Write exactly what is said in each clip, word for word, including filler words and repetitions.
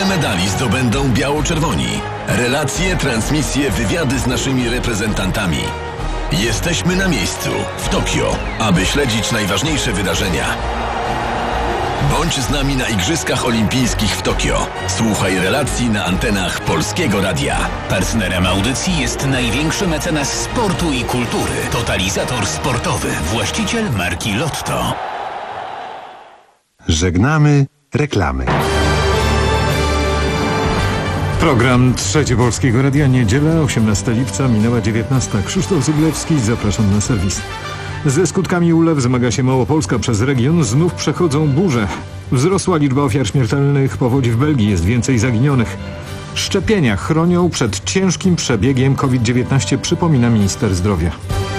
medali zdobędą biało-czerwoni. Relacje, transmisje, wywiady z naszymi reprezentantami. Jesteśmy na miejscu, w Tokio, aby śledzić najważniejsze wydarzenia. Bądź z nami na Igrzyskach Olimpijskich w Tokio. Słuchaj relacji na antenach Polskiego Radia. Partnerem audycji jest największy mecenas sportu i kultury. Totalizator sportowy, właściciel marki Lotto. Żegnamy reklamy. Program Trzecie Polskiego Radia, niedziela, osiemnastego lipca, minęła dziewiętnasta. Krzysztof Zuglewski, zapraszam na serwis. Ze skutkami ulew zmaga się Małopolska. Przez region znów przechodzą burze. Wzrosła liczba ofiar śmiertelnych powodzi w Belgii, jest więcej zaginionych. Szczepienia chronią przed ciężkim przebiegiem COVID dziewiętnaście, przypomina minister zdrowia.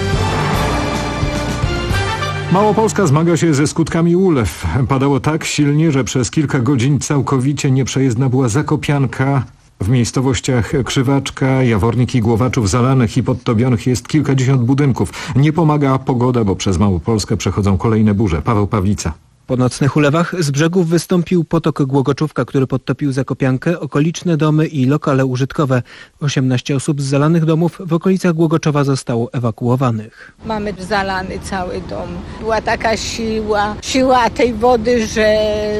Małopolska zmaga się ze skutkami ulew. Padało tak silnie, że przez kilka godzin całkowicie nieprzejezdna była Zakopianka. W miejscowościach Krzywaczka, Jawornik i Głowaczów zalanych i podtopionych jest kilkadziesiąt budynków. Nie pomaga pogoda, bo przez Małopolskę przechodzą kolejne burze. Paweł Pawlica. Po nocnych ulewach z brzegów wystąpił potok Głogoczówka, który podtopił Zakopiankę, okoliczne domy i lokale użytkowe. osiemnaście osób z zalanych domów w okolicach Głogoczowa zostało ewakuowanych. Mamy zalany cały dom. Była taka siła, siła tej wody, że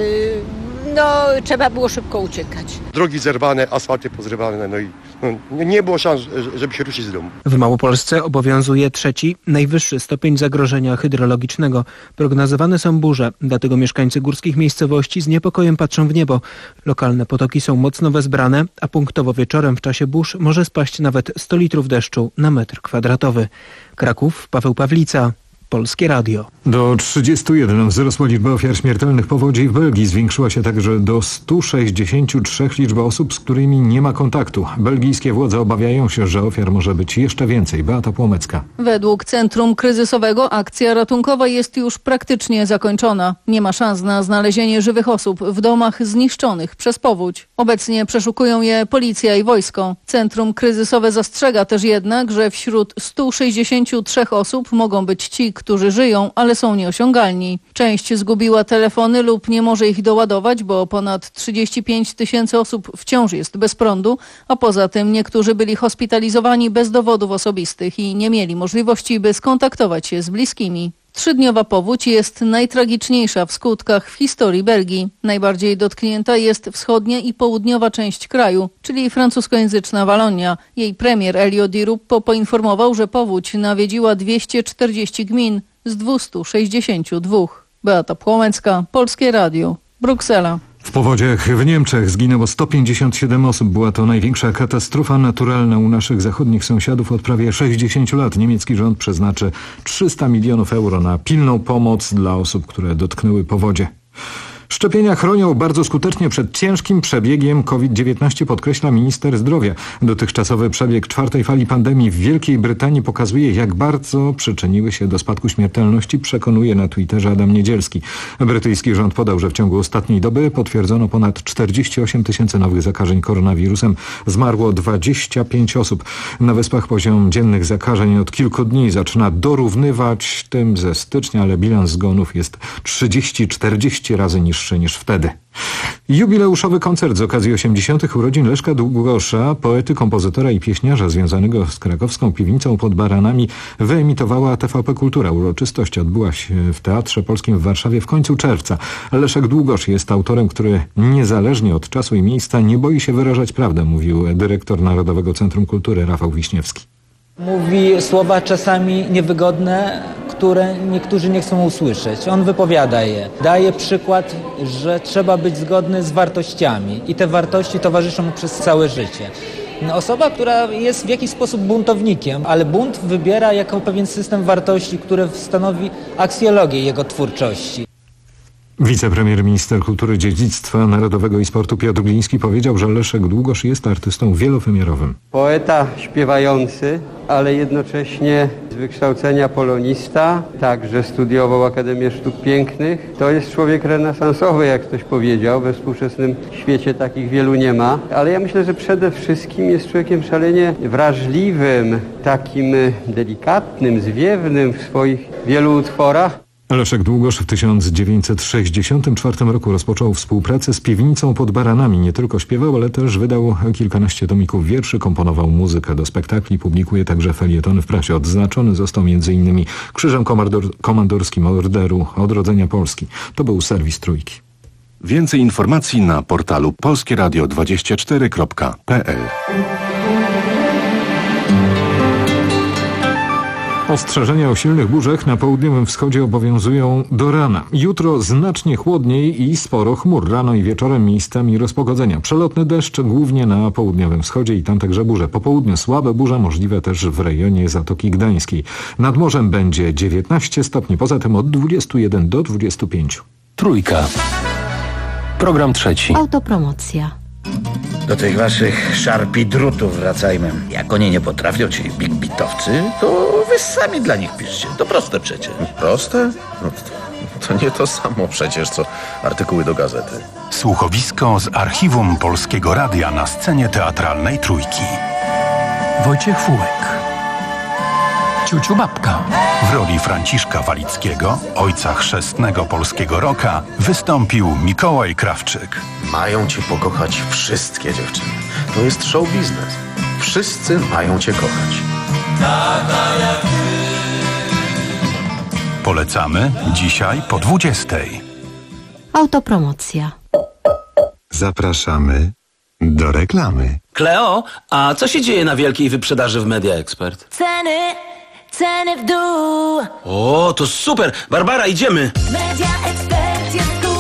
no, trzeba było szybko uciekać. Drogi zerwane, asfalty pozrywane, no i no, nie było szans, żeby się ruszyć z domu. W Małopolsce obowiązuje trzeci, najwyższy stopień zagrożenia hydrologicznego. Prognozowane są burze, dlatego mieszkańcy górskich miejscowości z niepokojem patrzą w niebo. Lokalne potoki są mocno wezbrane, a punktowo wieczorem w czasie burz może spaść nawet sto litrów deszczu na metr kwadratowy. Kraków, Paweł Pawlica. Polskie Radio. Do trzydziestu jeden wzrosła liczba ofiar śmiertelnych powodzi w Belgii. Zwiększyła się także do stu sześćdziesięciu trzech liczba osób, z którymi nie ma kontaktu. Belgijskie władze obawiają się, że ofiar może być jeszcze więcej. Beata Płomecka. Według Centrum Kryzysowego akcja ratunkowa jest już praktycznie zakończona. Nie ma szans na znalezienie żywych osób w domach zniszczonych przez powódź. Obecnie przeszukują je policja i wojsko. Centrum Kryzysowe zastrzega też jednak, że wśród stu sześćdziesięciu trzech osób mogą być ci, którzy żyją, ale są nieosiągalni. Część zgubiła telefony lub nie może ich doładować, bo ponad trzydzieści pięć tysięcy osób wciąż jest bez prądu, a poza tym niektórzy byli hospitalizowani bez dowodów osobistych i nie mieli możliwości, by skontaktować się z bliskimi. Trzydniowa powódź jest najtragiczniejsza w skutkach w historii Belgii. Najbardziej dotknięta jest wschodnia i południowa część kraju, czyli francuskojęzyczna Walonia. Jej premier Elio Di Rupo poinformował, że powódź nawiedziła dwieście czterdzieści gmin z dwustu sześćdziesięciu dwóch. Beata Płomecka, Polskie Radio, Bruksela. W powodziach w Niemczech zginęło sto pięćdziesiąt siedem osób. Była to największa katastrofa naturalna u naszych zachodnich sąsiadów od prawie sześćdziesięciu lat. Niemiecki rząd przeznaczy trzysta milionów euro na pilną pomoc dla osób, które dotknęły powodzie. Szczepienia chronią bardzo skutecznie przed ciężkim przebiegiem COVID dziewiętnaście, podkreśla minister zdrowia. Dotychczasowy przebieg czwartej fali pandemii w Wielkiej Brytanii pokazuje, jak bardzo przyczyniły się do spadku śmiertelności, przekonuje na Twitterze Adam Niedzielski. Brytyjski rząd podał, że w ciągu ostatniej doby potwierdzono ponad czterdzieści osiem tysięcy nowych zakażeń koronawirusem. Zmarło dwadzieścia pięć osób. Na Wyspach poziom dziennych zakażeń od kilku dni zaczyna dorównywać tym ze stycznia, ale bilans zgonów jest trzydzieści czterdzieści razy niższy niż wtedy. Jubileuszowy koncert z okazji osiemdziesiątych urodzin Leszka Długosza, poety, kompozytora i pieśniarza związanego z krakowską piwnicą pod Baranami, wyemitowała T V P Kultura. Uroczystość odbyła się w Teatrze Polskim w Warszawie w końcu czerwca. Leszek Długosz jest autorem, który niezależnie od czasu i miejsca nie boi się wyrażać prawdę, mówił dyrektor Narodowego Centrum Kultury Rafał Wiśniewski. Mówi słowa czasami niewygodne, które niektórzy nie chcą usłyszeć. On wypowiada je. Daje przykład, że trzeba być zgodny z wartościami i te wartości towarzyszą mu przez całe życie. Osoba, która jest w jakiś sposób buntownikiem, ale bunt wybiera jako pewien system wartości, który stanowi aksjologię jego twórczości. Wicepremier, minister kultury, dziedzictwa narodowego i sportu Piotr Gliński powiedział, że Leszek Długosz jest artystą wielowymiarowym. Poeta śpiewający, ale jednocześnie z wykształcenia polonista, także studiował Akademię Sztuk Pięknych. To jest człowiek renesansowy, jak ktoś powiedział. We współczesnym świecie takich wielu nie ma. Ale ja myślę, że przede wszystkim jest człowiekiem szalenie wrażliwym, takim delikatnym, zwiewnym w swoich wielu utworach. Leszek Długosz w tysiąc dziewięćset sześćdziesiątym czwartym roku rozpoczął współpracę z Piwnicą pod Baranami. Nie tylko śpiewał, ale też wydał kilkanaście tomików wierszy, komponował muzykę do spektakli, publikuje także felietony w prasie. Odznaczony został między innymi Krzyżem Komandor- Komandorskim Orderu Odrodzenia Polski. To był serwis Trójki. Więcej informacji na portalu polskie radio dwadzieścia cztery kropka p l. Ostrzeżenia o silnych burzach na południowym wschodzie obowiązują do rana. Jutro znacznie chłodniej i sporo chmur. Rano i wieczorem miejscami rozpogodzenia. Przelotny deszcz głównie na południowym wschodzie i tam także burze. Po południu słabe burze, możliwe też w rejonie Zatoki Gdańskiej. Nad morzem będzie dziewiętnaście stopni, poza tym od dwudziestu jeden do dwudziestu pięciu. Trójka. Program trzeci. Autopromocja. Do tych waszych szarpi drutów wracajmy. Jak oni nie potrafią, ci big bitowcy, to wy sami dla nich piszcie. To proste przecież. Proste? No to, to nie to samo przecież, co artykuły do gazety. Słuchowisko z archiwum Polskiego Radia na scenie teatralnej Trójki. Wojciech Fułek. Ciuciu Babka. W roli Franciszka Walickiego, ojca chrzestnego polskiego rocka, wystąpił Mikołaj Krawczyk. Mają cię pokochać wszystkie dziewczyny. To jest show biznes. Wszyscy mają cię kochać. Polecamy dzisiaj po dwudziestej. Autopromocja. Zapraszamy do reklamy. Kleo, a co się dzieje na wielkiej wyprzedaży w Media Expert? Ceny, ceny w dół. O, to super! Barbara, idziemy! Media Expert jest tu.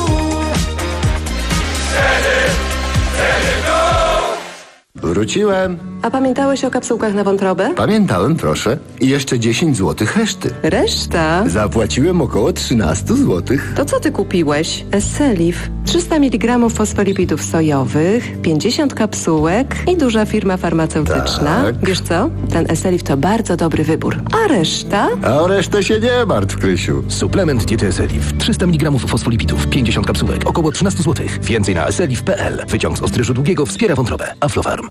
Ceny, ceny w dół. Wróciłem. A pamiętałeś o kapsułkach na wątrobę? Pamiętałem, proszę. I jeszcze dziesięć złotych reszty. Reszta? Zapłaciłem około trzynaście złotych. To co ty kupiłeś? Esselif. trzysta miligramów fosfolipidów sojowych, pięćdziesiąt kapsułek i duża firma farmaceutyczna. Tak. Wiesz co? Ten Esselif to bardzo dobry wybór. A reszta? A o resztę się nie martw, Krysiu. Suplement diety Esselif. trzysta miligramów fosfolipidów, pięćdziesiąt kapsułek, około trzynaście złotych. Więcej na esselif kropka p l. Wyciąg z ostryżu długiego wspiera wątrobę. Aflofarm.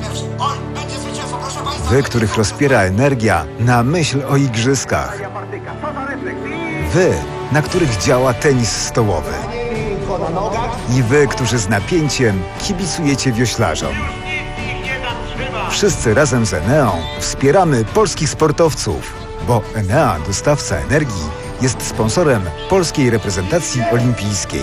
Wy, których rozpiera energia na myśl o igrzyskach. Wy, na których działa tenis stołowy. I wy, którzy z napięciem kibicujecie wioślarzom. Wszyscy razem z Eneą wspieramy polskich sportowców, bo Enea, dostawca energii, jest sponsorem polskiej reprezentacji olimpijskiej.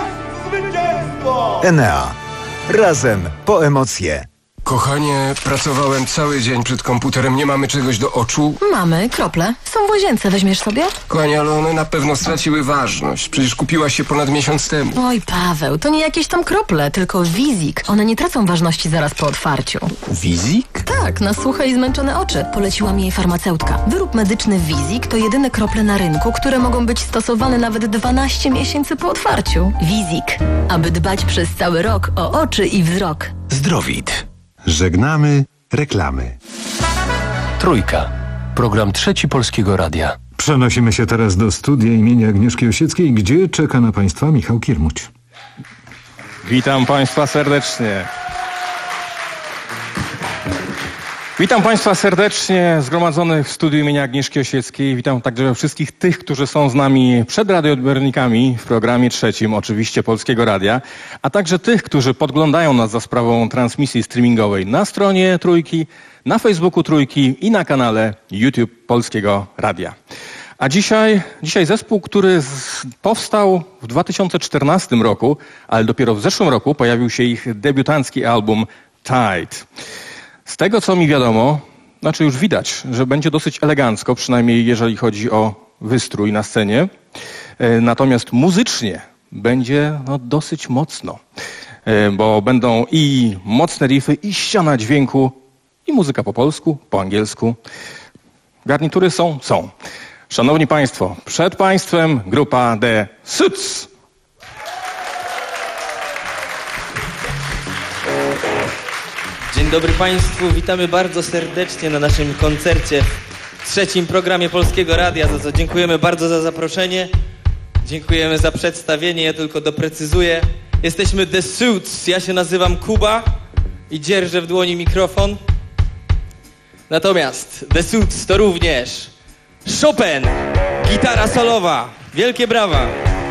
Enea. Razem po emocje. Kochanie, pracowałem cały dzień przed komputerem, nie mamy czegoś do oczu? Mamy krople. Są w łazience, weźmiesz sobie? Kochanie, ale one na pewno straciły ważność. Przecież kupiłaś się ponad miesiąc temu. Oj, Paweł, to nie jakieś tam krople, tylko Wizik. One nie tracą ważności zaraz po otwarciu. Wizik? Tak, na suche i zmęczone oczy. Poleciła mi jej farmaceutka. Wyrób medyczny Wizik to jedyne krople na rynku, które mogą być stosowane nawet dwanaście miesięcy po otwarciu. Wizik. Aby dbać przez cały rok o oczy i wzrok. Zdrowit. Żegnamy reklamy. Trójka. Program trzeci Polskiego Radia. Przenosimy się teraz do studia imienia Agnieszki Osieckiej, gdzie czeka na Państwa Michał Kiermuć. Witam Państwa serdecznie. Witam Państwa serdecznie zgromadzonych w studiu imienia Agnieszki Osieckiej. Witam także wszystkich tych, którzy są z nami przed radioodbiornikami w programie trzecim, oczywiście Polskiego Radia, a także tych, którzy podglądają nas za sprawą transmisji streamingowej na stronie Trójki, na Facebooku Trójki i na kanale YouTube Polskiego Radia. A dzisiaj, dzisiaj zespół, który z, powstał w dwa tysiące czternastym roku, ale dopiero w zeszłym roku pojawił się ich debiutancki album Tide. Z tego, co mi wiadomo, znaczy już widać, że będzie dosyć elegancko, przynajmniej jeżeli chodzi o wystrój na scenie. Natomiast muzycznie będzie no, dosyć mocno, bo będą i mocne riffy, i ściana dźwięku, i muzyka po polsku, po angielsku. Garnitury są? Są. Szanowni Państwo, przed Państwem grupa The Suits. Dzień dobry Państwu, witamy bardzo serdecznie na naszym koncercie w trzecim programie Polskiego Radia, za co dziękujemy bardzo za zaproszenie, dziękujemy za przedstawienie, ja tylko doprecyzuję. Jesteśmy The Suits, ja się nazywam Kuba i dzierżę w dłoni mikrofon. Natomiast The Suits to również Chopin, gitara solowa, Wielkie brawa.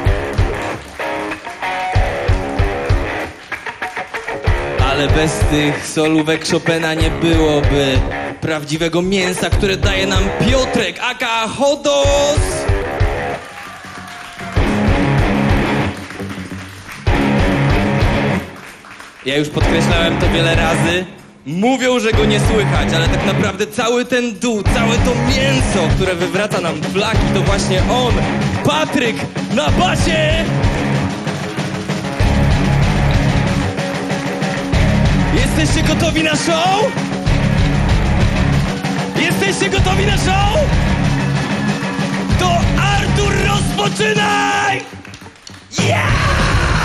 Ale bez tych solówek Chopina nie byłoby prawdziwego mięsa, które daje nam Piotrek, aka Chodos. Ja już podkreślałem to wiele razy. Mówią, że go nie słychać, ale tak naprawdę cały ten dół, całe to mięso, które wywraca nam flaki, to właśnie on, Patryk na basie! Jesteście gotowi na show? Jesteście gotowi na show? To Artur, rozpoczynaj! Yeah!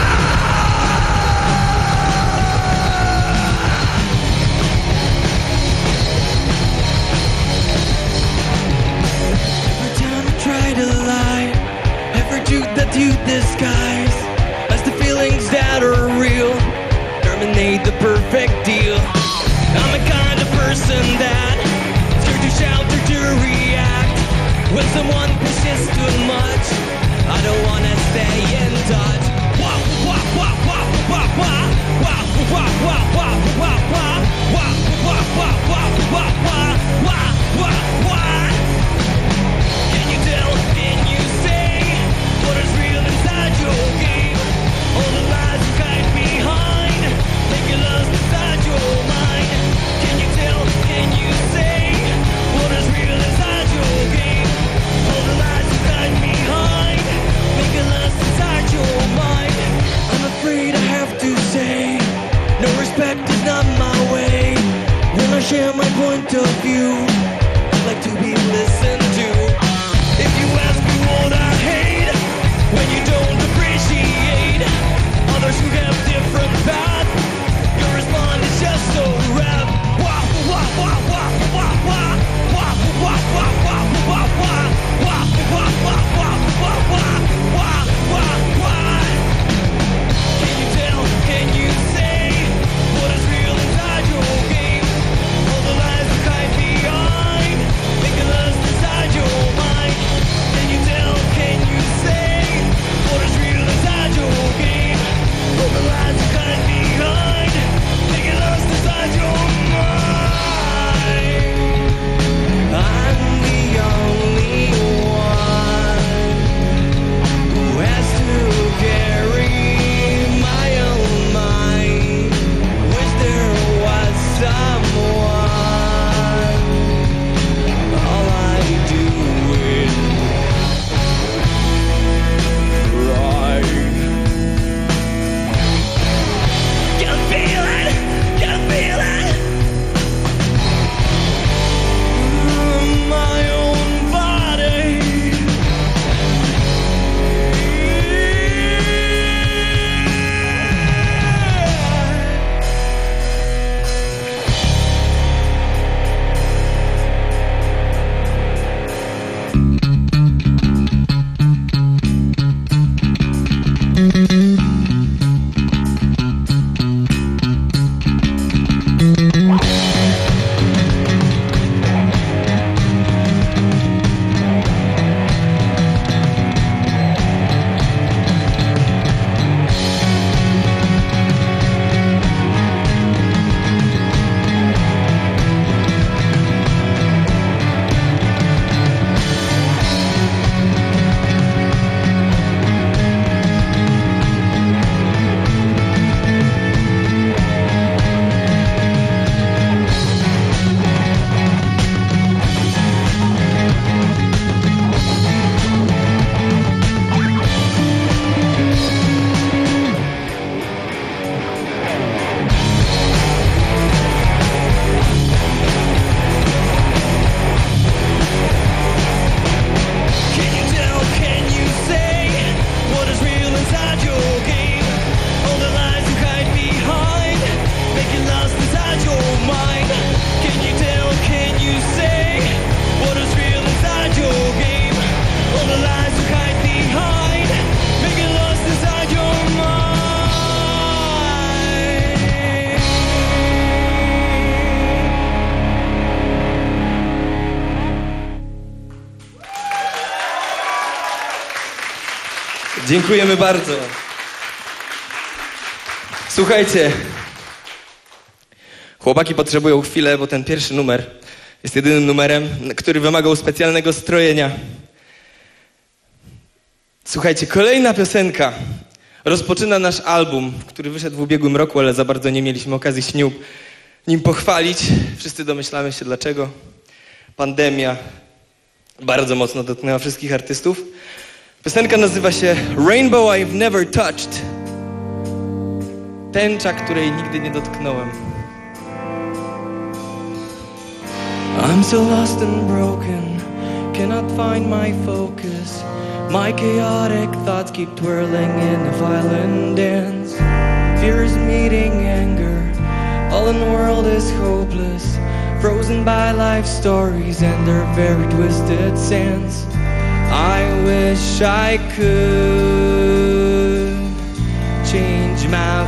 Try to lie, every truth that you disguise, as the feelings that are real terminate the perfect deal. I'm the kind of person that scared to shout or to react when someone pushes too much. I don't wanna stay in touch. Wah wah wah wah wah wah wah wah wah wah wah wah wah wah wah wah wah wah wah wah. Can you say what is real inside your game? All the lies you hide behind, make you lost inside your mind. Can you tell, can you say what is real inside your game? All the lies you hide behind, make you lost inside your mind. I'm afraid I have to say, no respect is not my way. When I share my point of view, I'd like to be listened to. If you ask me what I hate, when you don't appreciate others who have different paths, your response is just a rap. Wah wah wah wah wah wah wah wah wah wah wah wah wah wah wah wah wah wah wah wah. Can you tell? Can you say what is real inside your game? All the lies you hide behind, make it last inside. Dziękujemy bardzo. Słuchajcie, chłopaki potrzebują chwilę, bo ten pierwszy numer jest jedynym numerem, który wymagał specjalnego strojenia. Słuchajcie, kolejna piosenka rozpoczyna nasz album, który wyszedł w ubiegłym roku, ale za bardzo nie mieliśmy okazji się nim, nim pochwalić. Wszyscy domyślamy się dlaczego. Pandemia bardzo mocno dotknęła wszystkich artystów. Piosenka nazywa się Rainbow I've Never Touched. Tęcza, której nigdy nie dotknąłem. I'm so lost and broken, cannot find my focus. My chaotic thoughts keep twirling in a violent dance. Fear is meeting anger, all in the world is hopeless. Frozen by life stories and their very twisted sands. I wish I could change my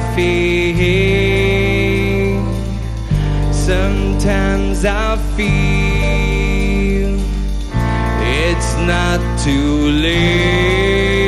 fate. Sometimes I feel it's not too late.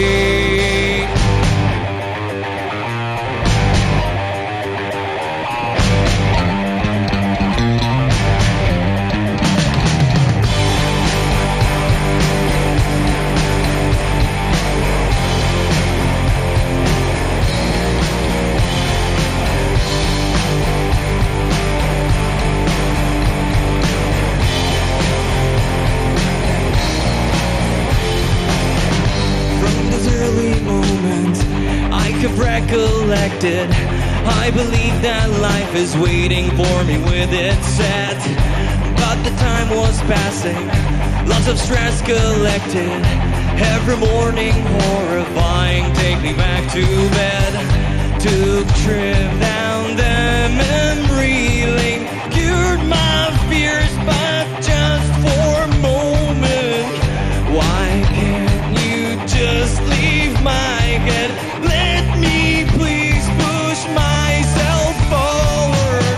Recollected, I believe that life is waiting for me with its set. But the time was passing, lots of stress collected. Every morning horrifying, take me back to bed. Took trip down the memory lane, cured my fears, but just for a moment. Why can't you just leave my head? Let me please push myself forward.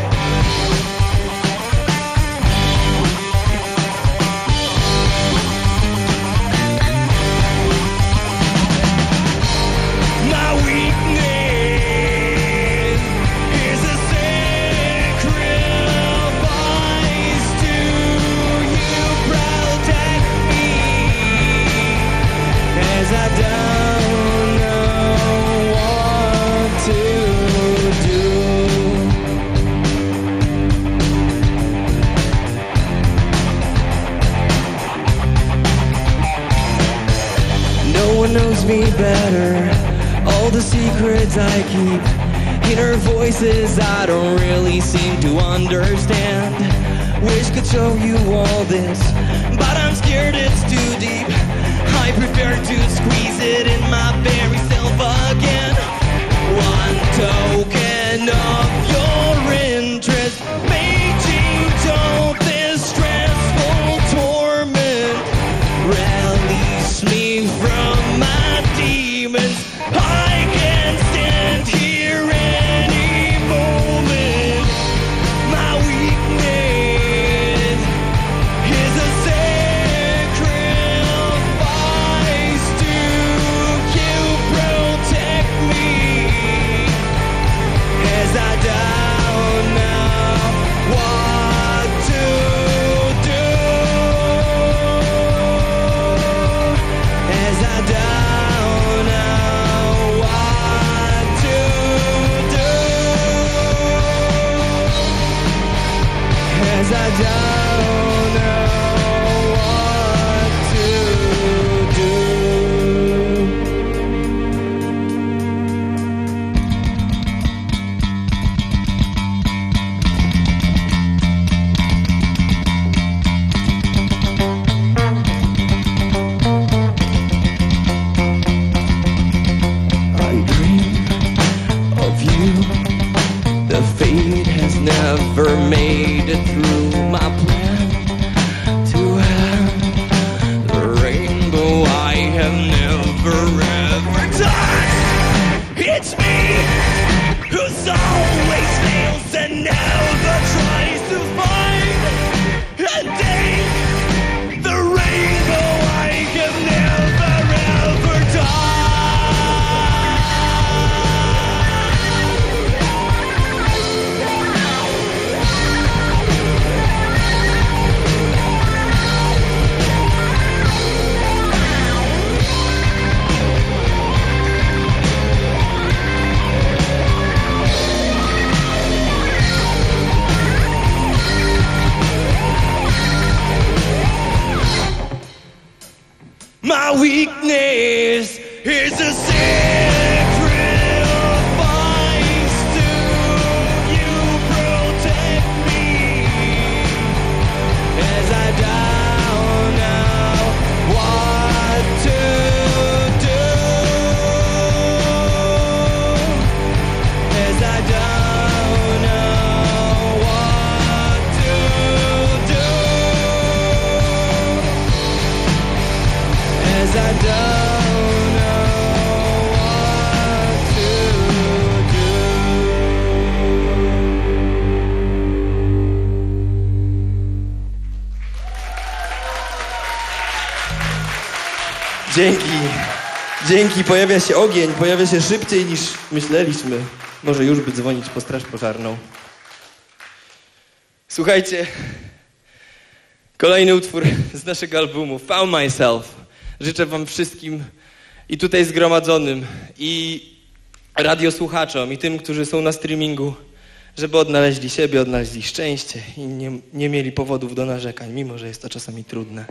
My weakness is a sacrifice to you. Protect me as I don't know what to do. No one knows me better. All the secrets I keep, inner voices I don't really seem to understand. Wish could show you all this, but I'm scared it's too deep. I prefer to squeeze it in my very self again. One token of your interest may change all this stressful torment. Release me from my demons. I can't stand here any moment. My weakness is a sacrifice to you. Protect me as I don't know what to do. As I don't know what to do. As I don't know what to do. I dream of you. The fate has never made it through my plan to have the rainbow I have never ever touched. It's me who's always fails and never tries to find and take the rainbow I have never ever touched. my weakness is a sacrifice to you. Protect me as I don't know what to do, as I don't know what to do, as I don't know what to do. Dzięki. Dzięki. Pojawia się ogień. Pojawia się szybciej niż myśleliśmy. Może już by dzwonić po straż pożarną. Słuchajcie. Kolejny utwór z naszego albumu Found Myself. Życzę wam wszystkim i tutaj zgromadzonym, i radiosłuchaczom, i tym, którzy są na streamingu, żeby odnaleźli siebie, odnaleźli szczęście i nie, nie mieli powodów do narzekań, mimo że jest to czasami trudne.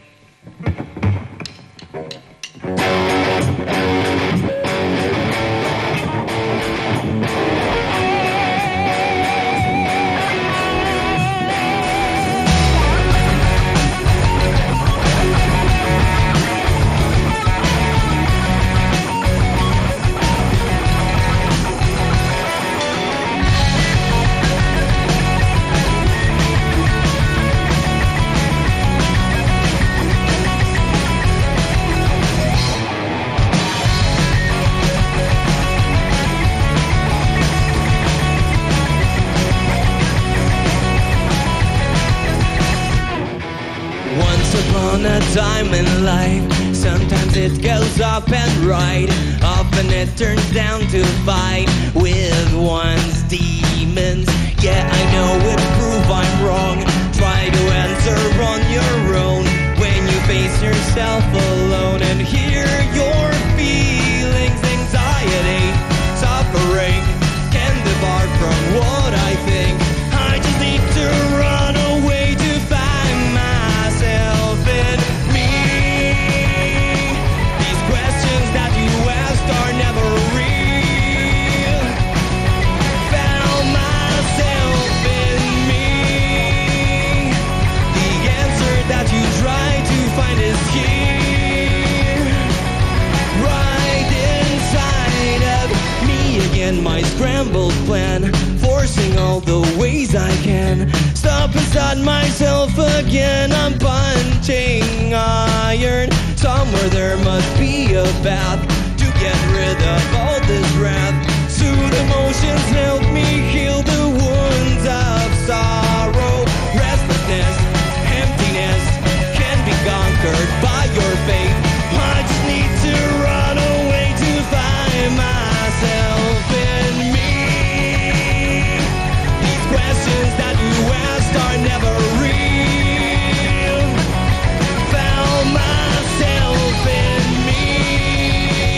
Upon a time in life, sometimes it goes up and right, often it turns down to fight with one's demons. Yeah, I know it's proof I'm wrong. Try to answer on your own when you face yourself alone and hear your feelings. Anxiety, suffering can be far from what I think. I just need to run away to find myself in me. These questions that you asked are never real. Found myself in me. The answer that you try to find is here, right inside of me again. My scrambled plan, forcing all the ways I can. Stop inside myself again. I'm punching iron. Somewhere there must be a path to get rid of all this wrath. Soothe emotions, help me heal the wounds of sorrow. Restlessness, emptiness can be conquered by your faith. I just need to run away to find myself in me. These questions that you asked are never real. Found myself in me.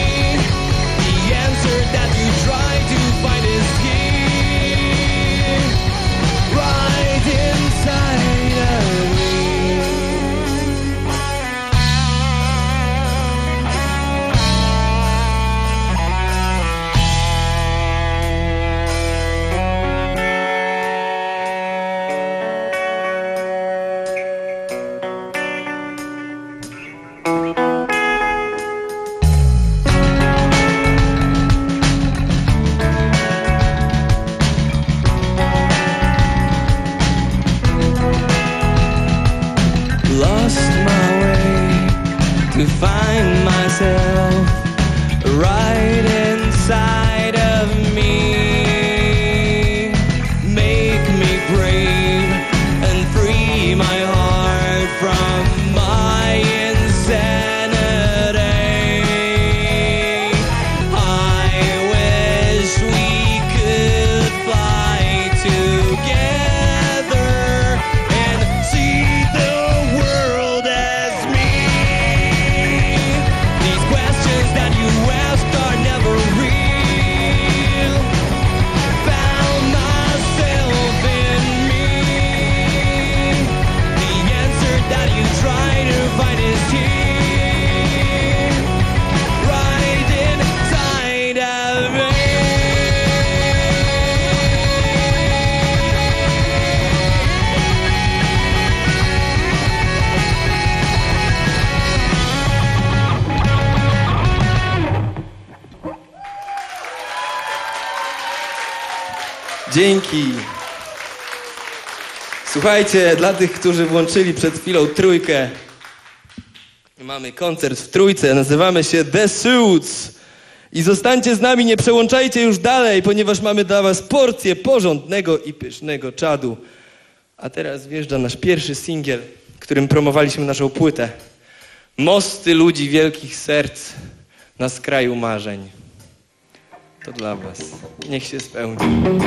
Dzięki. Słuchajcie, dla tych, którzy włączyli przed chwilą trójkę, mamy koncert w trójce, nazywamy się The Suits. I zostańcie z nami, nie przełączajcie już dalej, ponieważ mamy dla was porcję porządnego i pysznego czadu. A teraz wjeżdża nasz pierwszy singiel, którym promowaliśmy naszą płytę. Mosty ludzi wielkich serc na skraju marzeń. To dla was. Niech się spełni.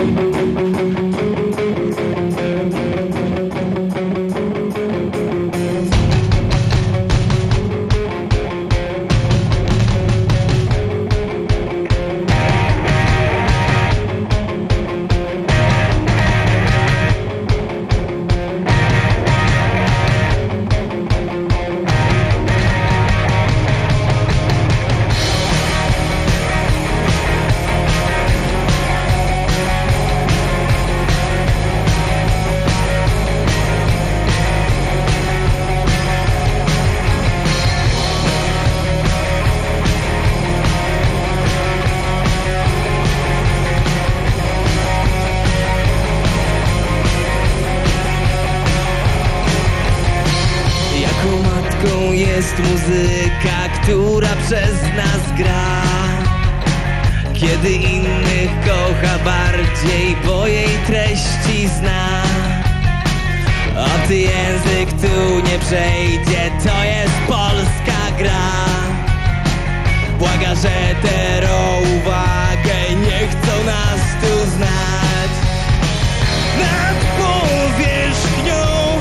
Jest muzyka, która przez nas gra, kiedy innych kocha bardziej, bo jej treści zna. A ty język tu nie przejdzie, to jest polska gra. Błaga, że tę uwagę nie chcą nas tu znać. Nad powierzchnią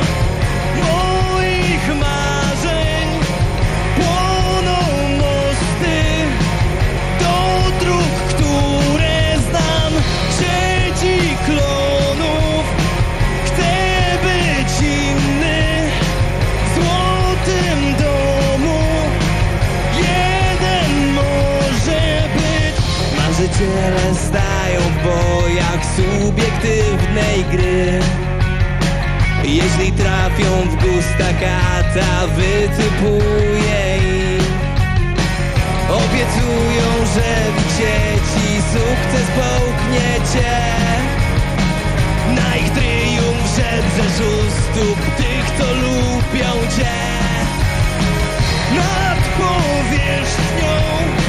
moich marzeń płoną mosty do dróg, które znam, sieci klonów. Chcę być inny w złotym domu. Jeden może być. Marzyciele stają w bojach subiektywnej gry. Jeśli trafią w gusta kata, wytypuje im. Obiecują, że w sieci sukces połknie cię. Na ich triumf żebrze u stóp tych, co lubią cię. Nad powierzchnią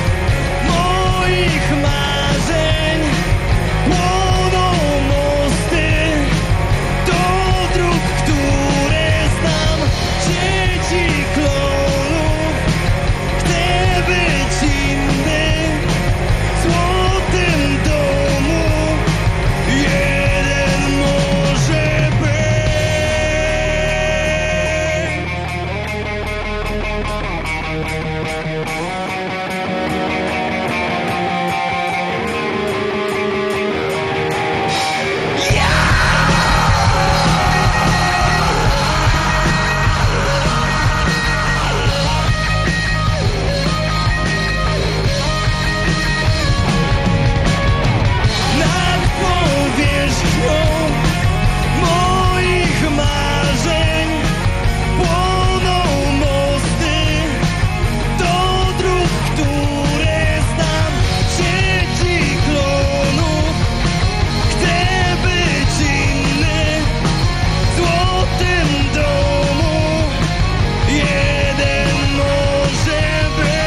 moich marzeń płoną mosty do dróg, które znam, sieci klonów. Chcę być inny w złotym domu. Jeden może być. Nad powierzchnią moich marzeń płoną mosty do dróg, które znam, sieci klonów. Chcę być inny w złotym domu. Jeden może być.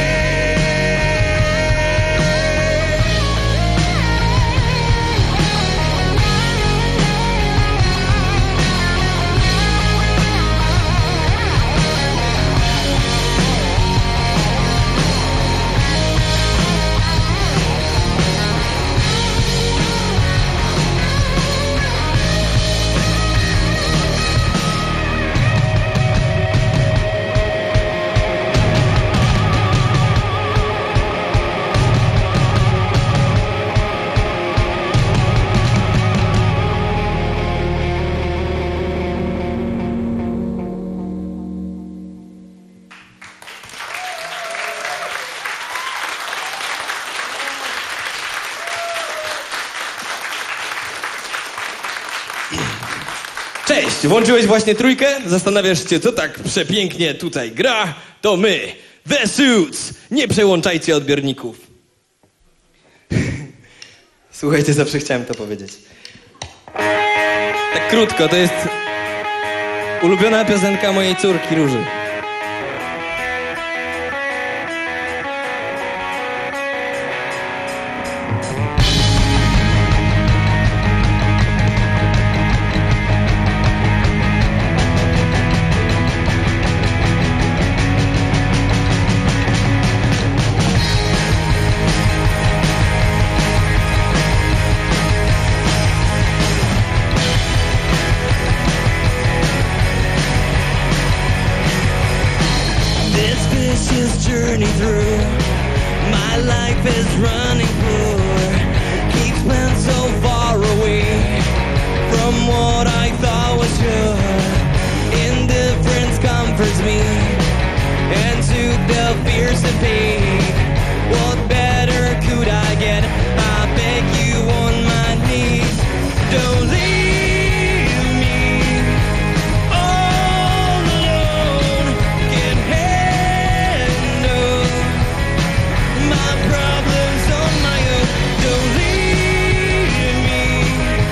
Cześć, włączyłeś właśnie trójkę? Zastanawiasz się, co tak przepięknie tutaj gra? To my, The Suits. Nie przełączajcie odbiorników. Słuchajcie, zawsze chciałem to powiedzieć. Tak krótko, to jest ulubiona piosenka mojej córki Róży. Journey through my life is running poor, keeps been so far away from what I thought was sure. Indifference comforts me and took the fears to pay. What better could I get? I beg you on my knees, don't leave me all alone. Can't my problems on my own. Don't leave me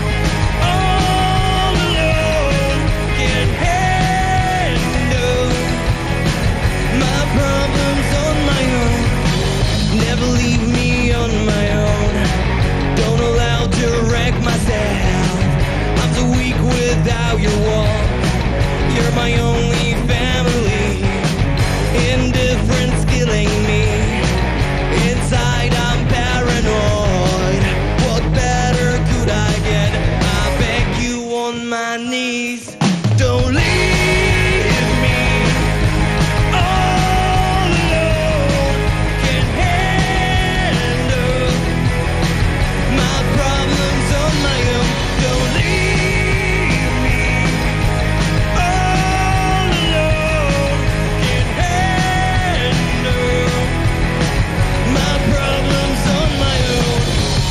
all alone. Can't handle my problems on my own. Never leave me on my own. Don't allow to wreck myself. I'm so weak without your wall. You're my only family. Indifference killing me. Inside I'm paranoid. What better could I get? I beg you on my knees, don't leave me all alone. Can't handle my problems on my own. Don't leave me all alone. Can't handle my problems on my own.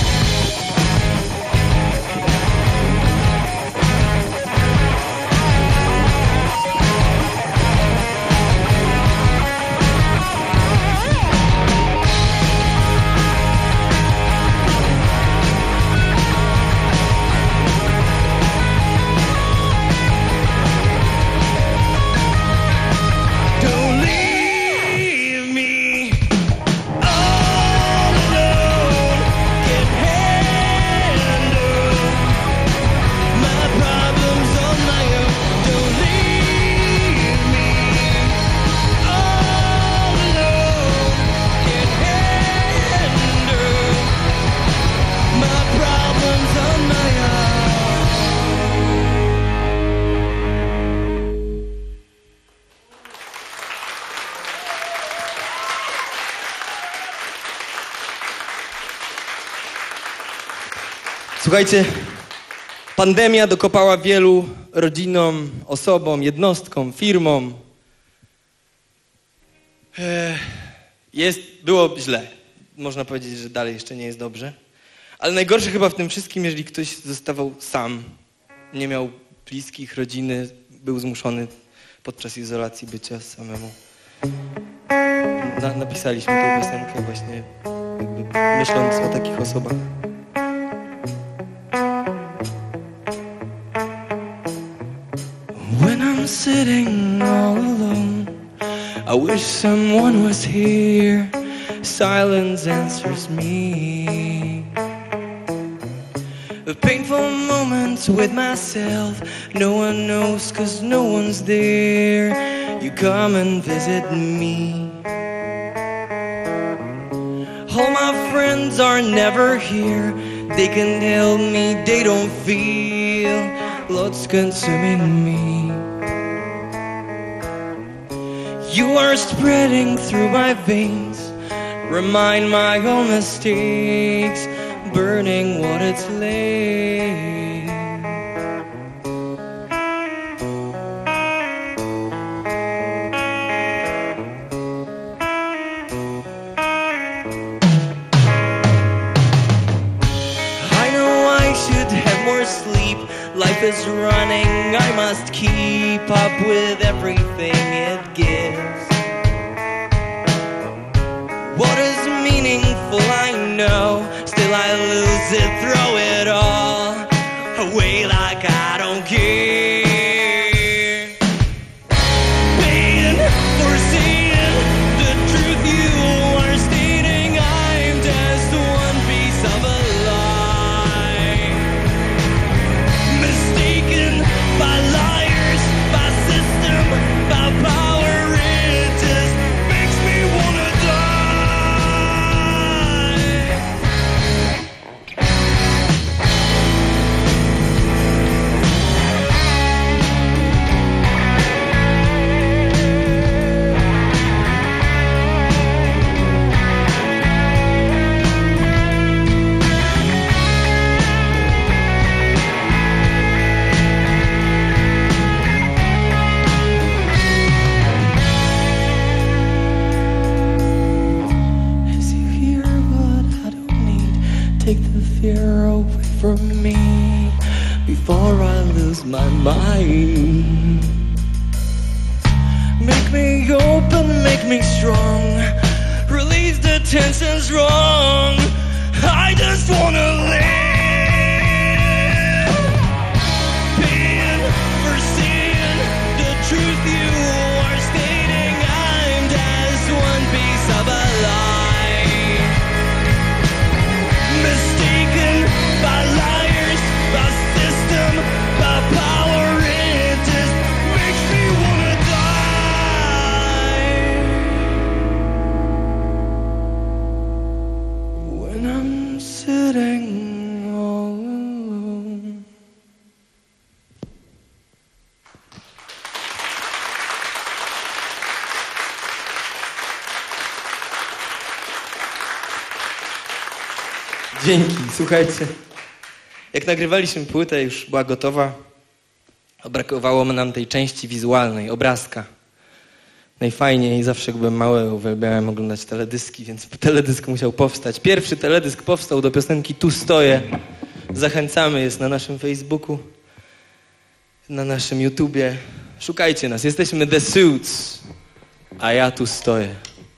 Don't leave me all alone. Can't handle my problems on my own. Don't leave me all alone. Can't handle my problems on my own. Słuchajcie, pandemia dokopała wielu rodzinom, osobom, jednostkom, firmom. Ech, Jest, było źle. Można powiedzieć, że dalej jeszcze nie jest dobrze. Ale najgorsze chyba w tym wszystkim, jeżeli ktoś zostawał sam, nie miał bliskich, rodziny, był zmuszony podczas izolacji bycia samemu. Na, napisaliśmy tę piosenkę właśnie jakby myśląc o takich osobach. When I'm sitting all alone, I wish someone was here. Silence answers me. The painful moments with myself, no one knows 'cause no one's there. You come and visit me. All my friends are never here. They can help me, they don't feel what's consuming me. You are spreading through my veins. Remind my own mistakes, burning what it's laid. I know I should have more sleep. Life is running, I must keep up with everything it gives. What is meaningful I know, still I lose it, throw it all away from me before I lose my mind. Make me open, make me strong, release the tensions wrong. I just wanna live. Pain for seeing the truth you are stating. I'm just one piece of a lie, mistaken by liars, by system, by power. It just makes me wanna die when I'm sitting all alone. Dzięki, słuchajcie. Jak nagrywaliśmy płytę, już była gotowa, a brakowało nam tej części wizualnej, obrazka. Najfajniej, zawsze jak byłem mały, uwielbiałem oglądać teledyski, więc teledysk musiał powstać. Pierwszy teledysk powstał do piosenki Tu stoję. Zachęcamy, jest na naszym Facebooku, na naszym YouTubie. Szukajcie nas, jesteśmy The Suits, a ja tu stoję.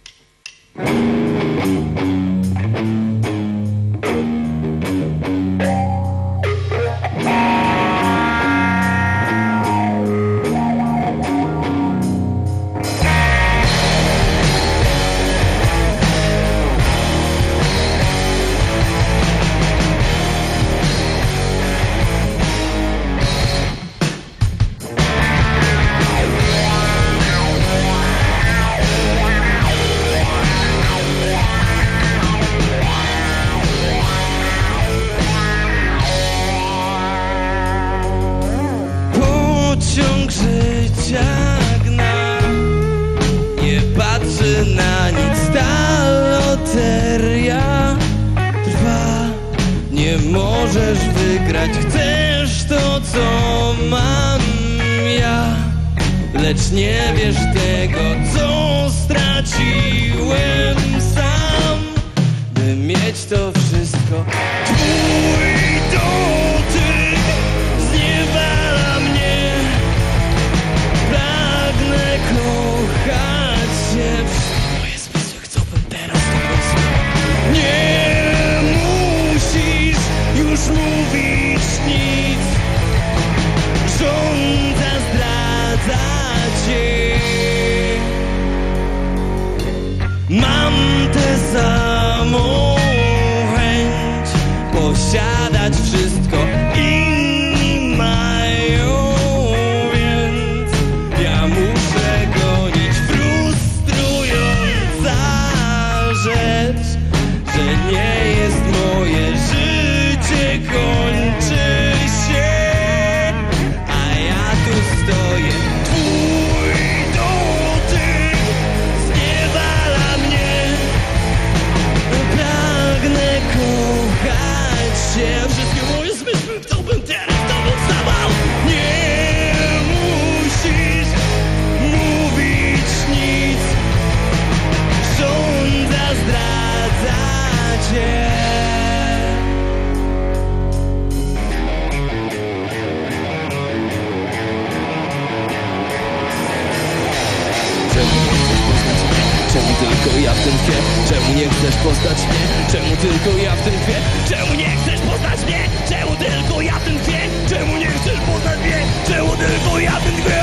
Pociąg życia gna, nie patrzy na nic, ta loteria trwa. Nie możesz wygrać, chcesz to, co mam ja, lecz nie wiesz tego, co straciłem sam, by mieć to wszystko. Twój dotyk zniewala mnie, pragnę kochać się. Wszystko jest zmysły, chciałbym teraz to prostu. Nie musisz już mówić nic, żądza zdradza cię. Mam tę samą chęć posiadać wszystko, inni mają, więc ja muszę gonić. Frustrująca rzecz, że nie jest moje życie, kończy się, a ja tu stoję. Twój dotyk zniewala mnie, pragnę kochać się. Wszystkie moje zmysły chciałbym teraz to odstawał. Nie musisz mówić nic, żądza zdradza cię. Czemu tylko ja w tym tkwię? Czemu nie chcesz poznać mnie? Czemu tylko ja w tym tkwię? Czemu nie chcesz poznać mnie? Czemu tylko ja w tym tkwię? Czemu nie chcesz poznać mnie? Czemu tylko ja w tym tkwię?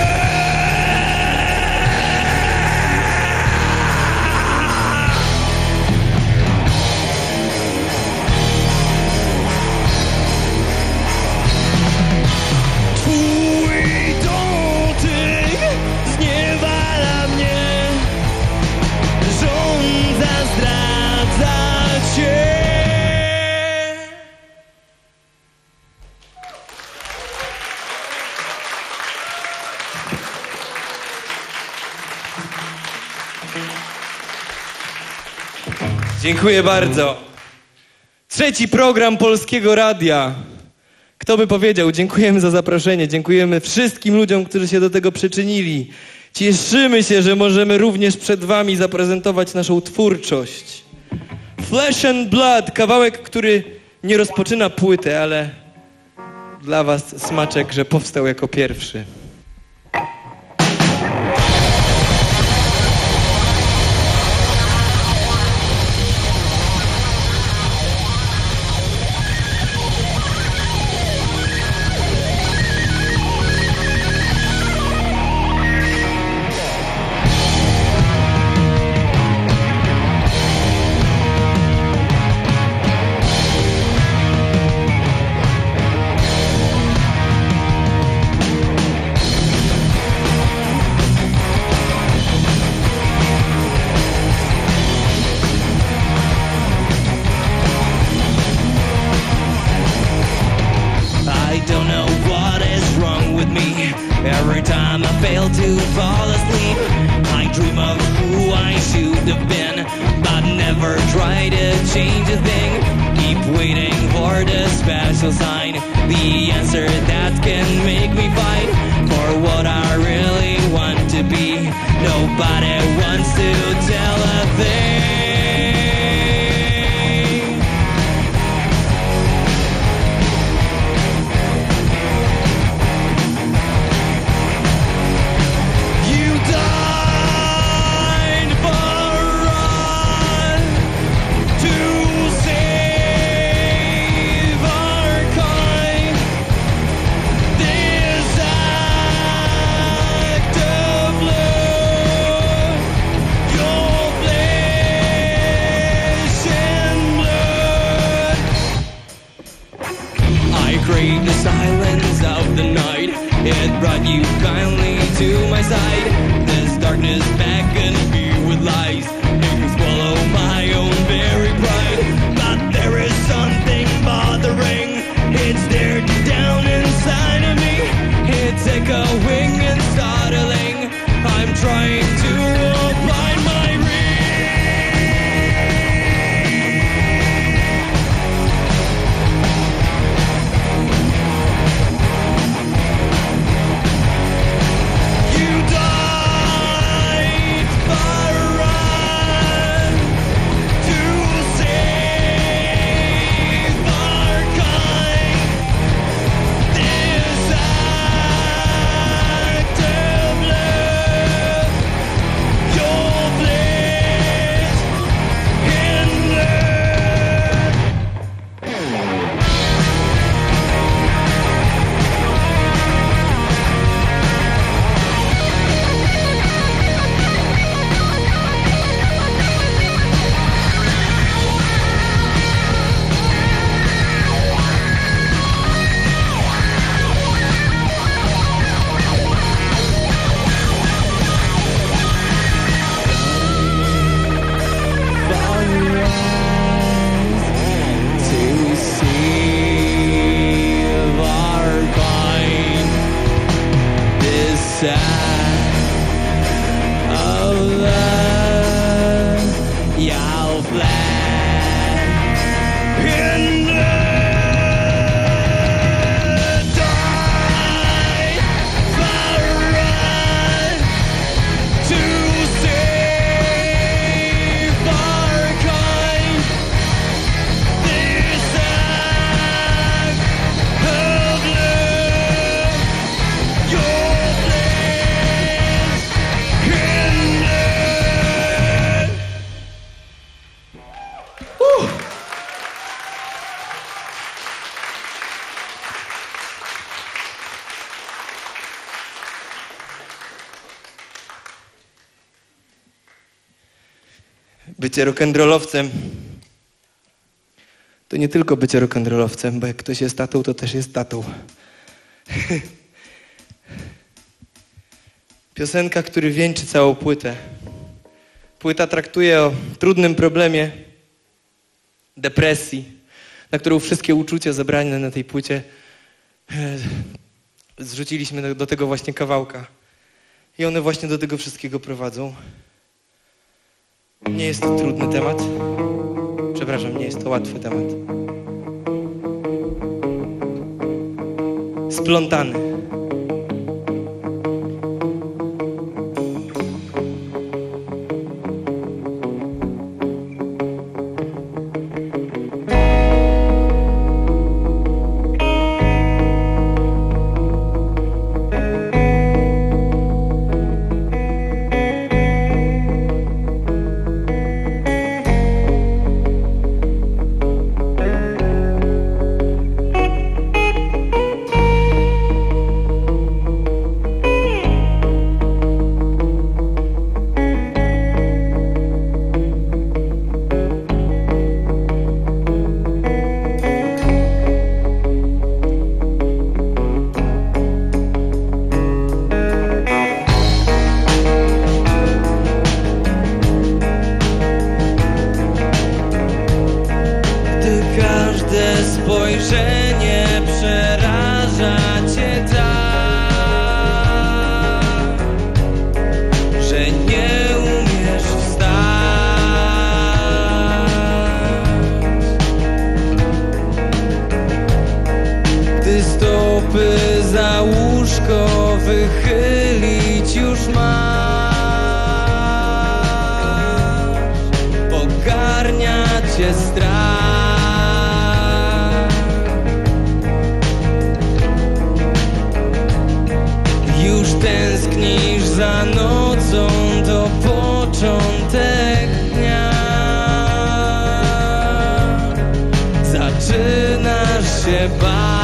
Twój dotyk zniewala mnie, żądza zdradza cię. Dziękuję bardzo. Trzeci program Polskiego Radia. Kto by powiedział? Dziękujemy za zaproszenie. Dziękujemy wszystkim ludziom, którzy się do tego przyczynili. Cieszymy się, że możemy również przed wami zaprezentować naszą twórczość. Flesh and Blood, kawałek, który nie rozpoczyna płyty, ale dla was smaczek, że powstał jako pierwszy. Bycie rock'n'rollowcem to nie tylko bycie rock'n'rollowcem, bo jak ktoś jest tatą, to też jest tatą. Piosenka, który wieńczy całą płytę. Płyta traktuje o trudnym problemie depresji, na którą wszystkie uczucia zebrane na tej płycie zrzuciliśmy do, do tego właśnie kawałka. I one właśnie do tego wszystkiego prowadzą. Nie jest to trudny temat. Przepraszam, nie jest to łatwy temat. Splątany. tylko wychylić już masz. Ogarnia cię strach. Już tęsknisz za nocą, to początek dnia. Zaczynasz się bać.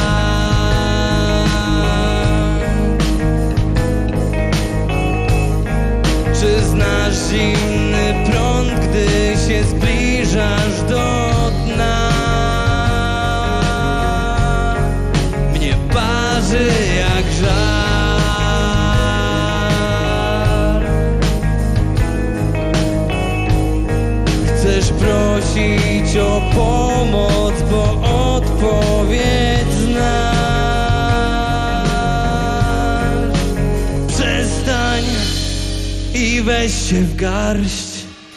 Czy znasz zimny prąd, gdy się zbliżasz do dna? Mnie parzy jak żar. Chcesz prosić o pomoc, bo odpowiedź znasz. Przestań i weź się w garść.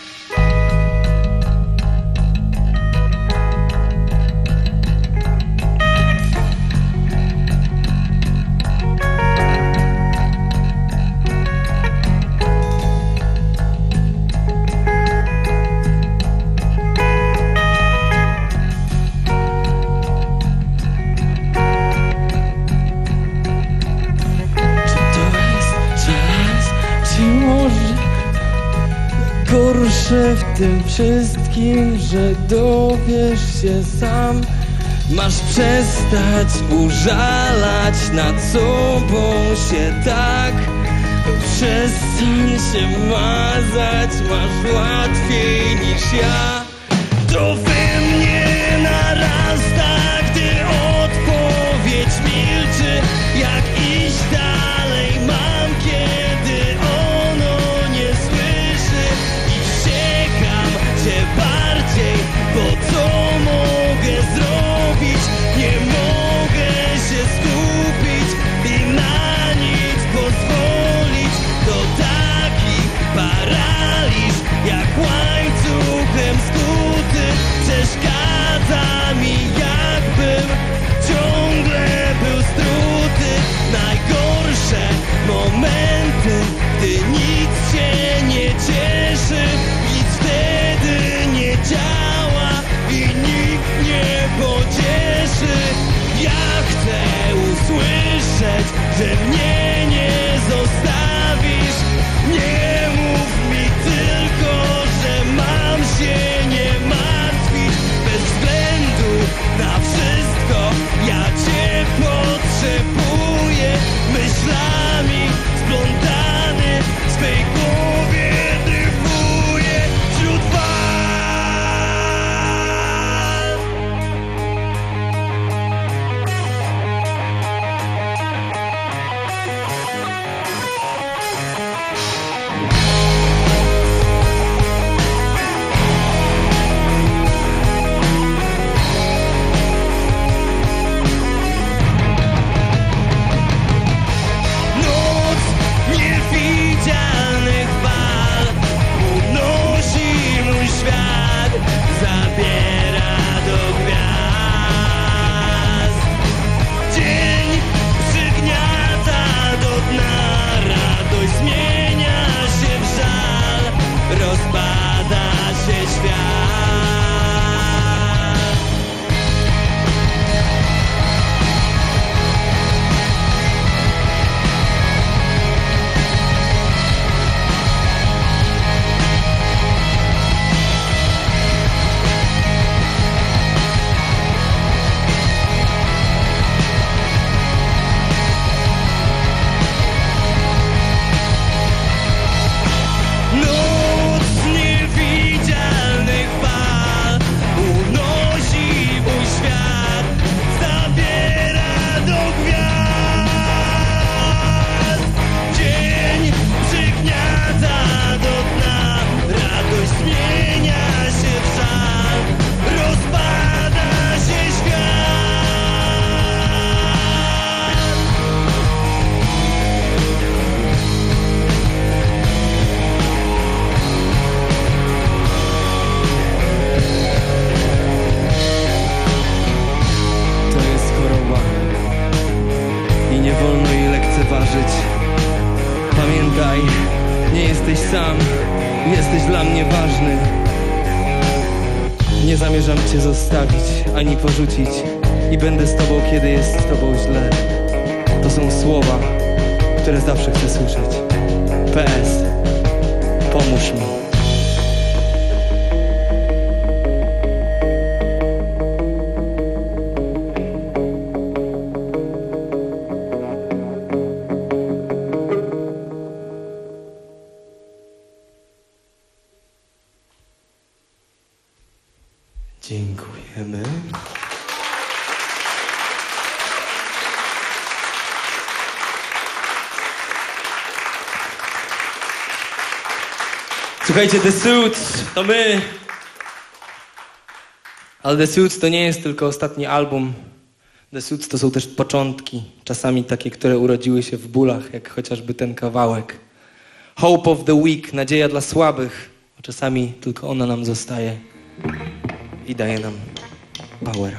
Gorsze w tym wszystkim, że dowiesz się sam. Masz przestać użalać nad sobą się tak. Przestań się mazać, masz łatwiej niż ja. To we mnie narasta, gdy odpowiedź milczy. Jak iść dalej mam, kiedy ono nie słyszy. I wściekam się bardziej, bo co mogę zrobić? Nie mogę się skupić i na nic pozwolić. To taki paraliż, jak łańcuchem skuty. Przeszkadza mi, jakbym ciągle był struty. lekceważyć. Pamiętaj, nie jesteś sam, jesteś dla mnie ważny. Nie zamierzam cię zostawić, ani porzucić i będę z tobą, kiedy jest z tobą źle. To są słowa, które zawsze chcę słyszeć. P S. Pomóż mi. Dziękujemy. Słuchajcie, The Suits to my. Ale The Suits to nie jest tylko ostatni album. The Suits to są też początki. Czasami takie, które urodziły się w bólach, jak chociażby ten kawałek. Hope of the Weak, nadzieja dla słabych. A czasami tylko ona nam zostaje i daje nam power.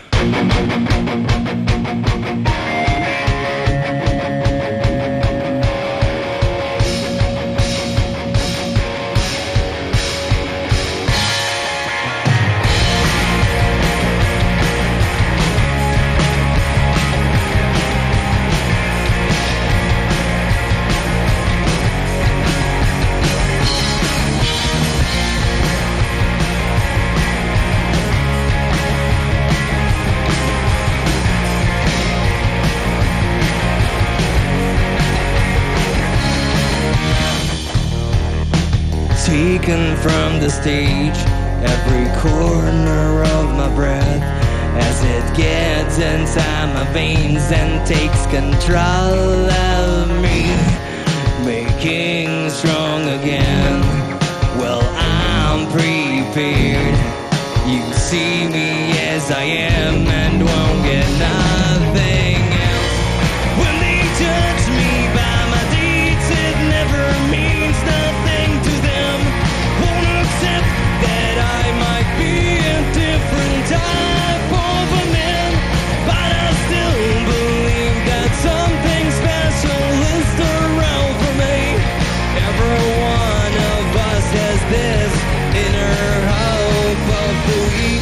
Taken from the stage, every corner of my breath, as it gets inside my veins and takes control of me, making strong again. Well, I'm prepared. You see me as I am and won't get nothing else. When they judge me by my deeds, it never means nothing to them. Won't accept that I might be a different type of a man, but I still believe that something special is around for me. Every one of us has this inner hope of the weak.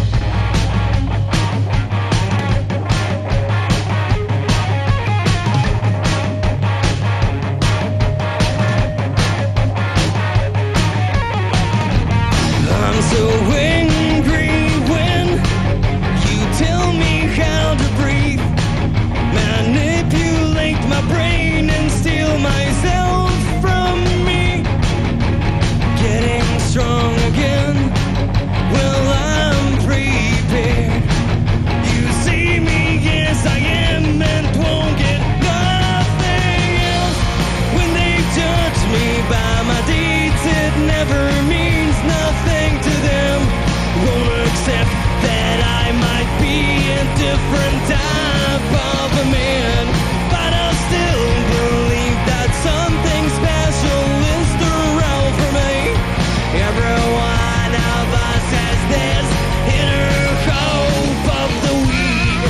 I'm so angry when you tell me how to breathe, manipulate my brain and steal myself from me. Getting strong again, well, I'm prepared. You see me as I am and won't get nothing else. When they judge me by my deeds, it never means nothing to them. Won't accept that I might be a different type of a man, but I still believe that something special is around for me. Every one of us has this inner hope of the weak.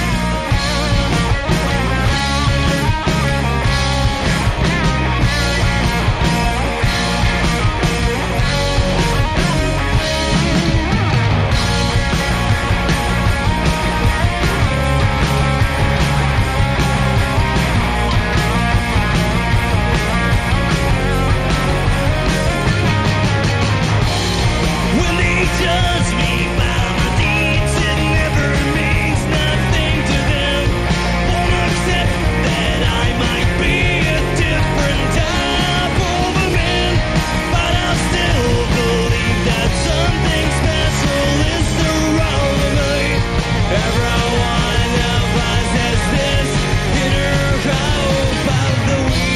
When they judge me by my deeds, it never means nothing to them. Won't accept that I might be a different type of a man, but I still believe that something special is around me. Every one of us has this inner hope of the weak.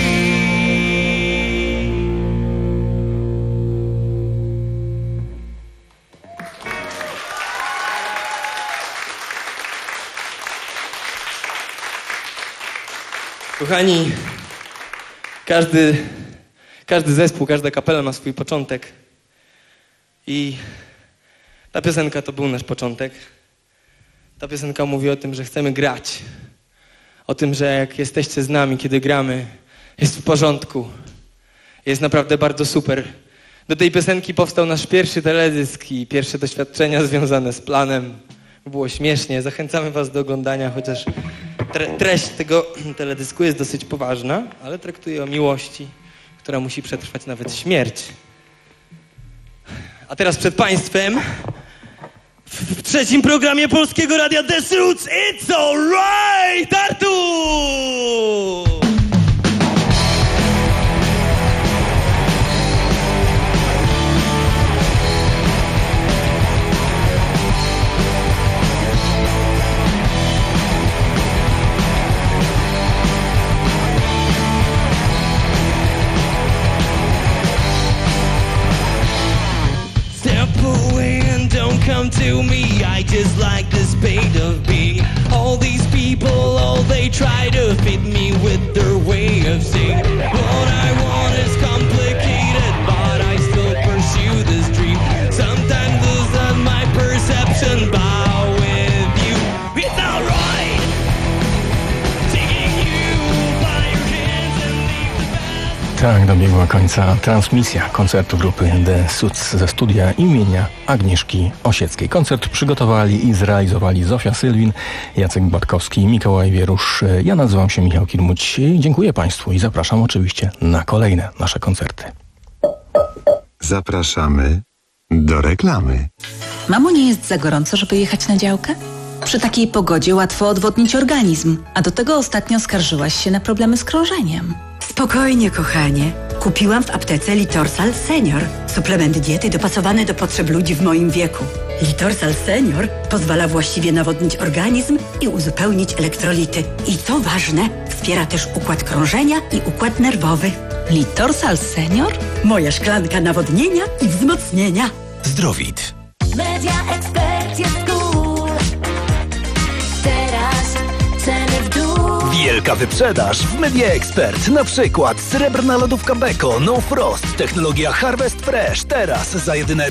Kochani, każdy, każdy zespół, każda kapela ma swój początek i ta piosenka to był nasz początek. Ta piosenka mówi o tym, że chcemy grać. o tym, że jak jesteście z nami, kiedy gramy, jest w porządku. Jest naprawdę bardzo super. Do tej piosenki powstał nasz pierwszy teledysk i pierwsze doświadczenia związane z planem. Było śmiesznie. Zachęcamy was do oglądania, chociaż tre- treść tego teledysku jest dosyć poważna, ale traktuje o miłości, która musi przetrwać nawet śmierć. A teraz przed państwem w trzecim programie Polskiego Radia The Suits It's Alright! Artur! Come to me, I just like the state of being. All these people, all they try to fit me with their way of saying what I want is complicated, but I still pursue this dream. Sometimes lose on my perception, but with you, it's alright. Taking you by your hands and leave the past. Tak dobiegła końca transmisja koncertu grupy The Suits ze studia imienia Agnieszki Osieckiej. Koncert przygotowali i zrealizowali Zofia Sylwin, Jacek Batkowski, Mikołaj Wierusz. Ja nazywam się Michał Kirmuć. Dziękuję Państwu i zapraszam oczywiście na kolejne nasze koncerty. Zapraszamy do reklamy. Mamo, nie jest za gorąco, żeby jechać na działkę? Przy takiej pogodzie łatwo odwodnić organizm, a do tego ostatnio skarżyłaś się na problemy z krążeniem. Spokojnie, kochanie. Kupiłam w aptece Litorsal Senior. Suplement diety dopasowany do potrzeb ludzi w moim wieku. Litorsal Senior pozwala właściwie nawodnić organizm i uzupełnić elektrolity. I co ważne, wspiera też układ krążenia i układ nerwowy. Litorsal Senior? Moja szklanka nawodnienia i wzmocnienia. Zdrowit. Media Expert jest cool. Teraz ceny w dół. Wielka wyprzedaż w Media Expert. Na przykład srebrna lodówka Beko No Frost. Technologia Harvest Fresh. Teraz za jedyne